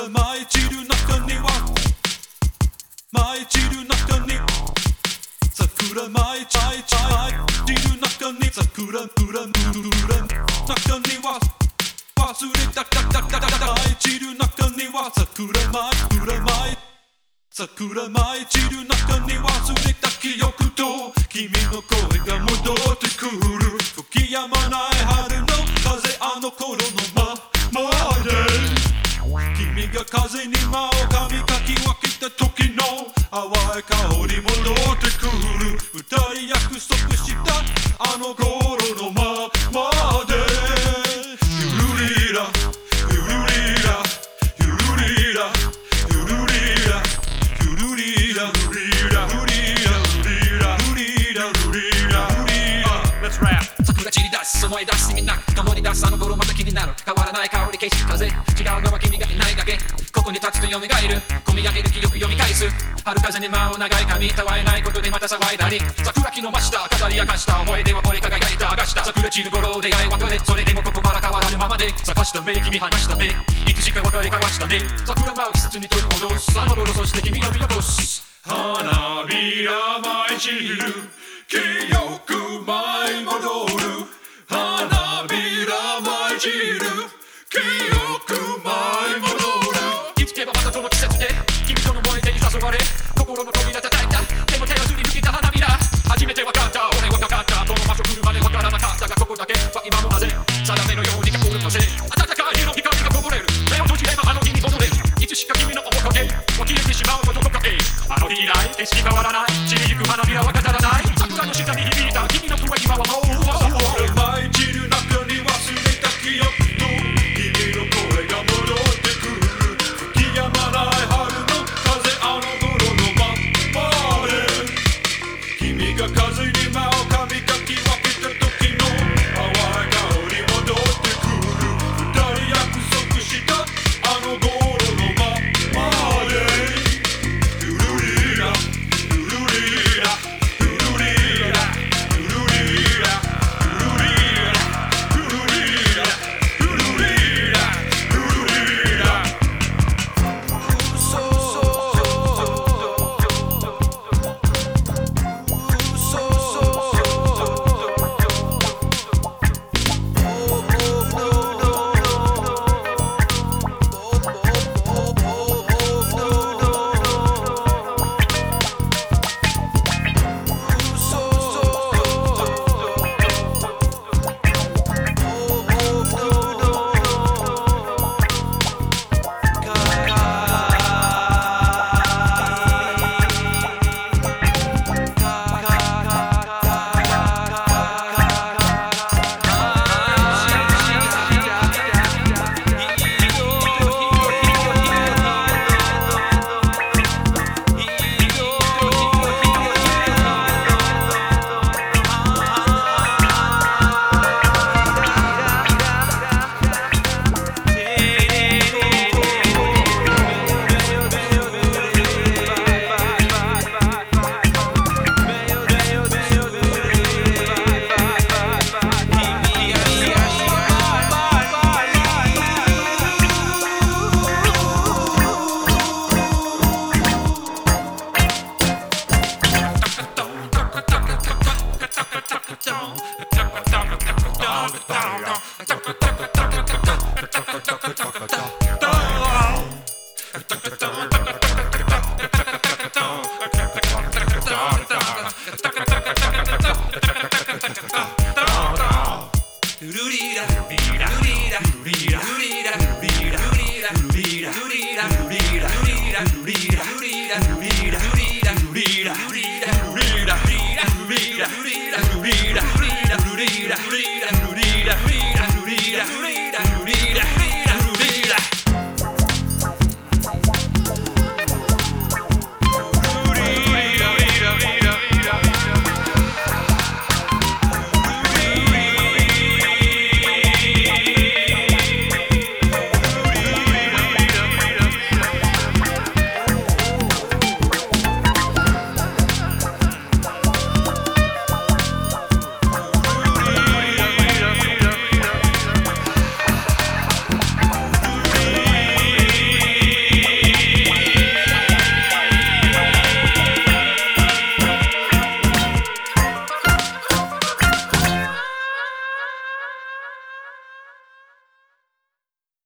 舞い散る中には舞い散る中に桜舞い散る中に桜中には忘れた舞い散る中には桜舞い散る中に忘れた記憶と君の声が戻ってくる吹き止まない春の風あの頃のままで君が風に間を噛みかき分けた時の淡い香り戻ってくる二人約束したあの頃のままでゆるりらゆるりらゆるりらゆるりらゆるりらゆるりらゆるりらゆるりらゆるりらゆるりら Let's rap 桜散り出す思い出すみんな共に出すあの頃また気になる変わらない香り景色風違うのは君がいないだけここに立つと蘇る込み上げる記憶読み返す春風に舞う長い髪たわえないことでまた騒いだり桜木の真下飾り明かした思い出はこれ輝いた明かした桜散る頃出会い別れそれでもここから変わらぬままで咲かした目君離した目いつしか別れ交わしたね桜舞う季節に取り戻すあの頃そして君が見残す花びら舞い散る記憶舞い戻る花びら舞い散る記憶舞い戻るいつけばまたこの季節で君との燃えてに誘われ心の扉叩いたでも手をすり抜けた花びら初めて分かった俺はかかったこの場所来るまで分からなかったがここだけは今もなぜ定めのように心のせ暖かい湯の光がこぼれる目を閉じればあの日に戻れるいつしか君の面影湧き出てしまうこととかけあの日以来景色変わらない散りゆく花びらは飾らない桜の下に響いた君の声今はもう舞い散る中に忘れた記憶と君の声が戻ってくる吹き止まない春の風あの頃のままで君が風に間を噛みかき分けた時の淡い香り戻ってくる二人約束したあの頃のままでゆるりらゆるりらゆるりらゆるりら Read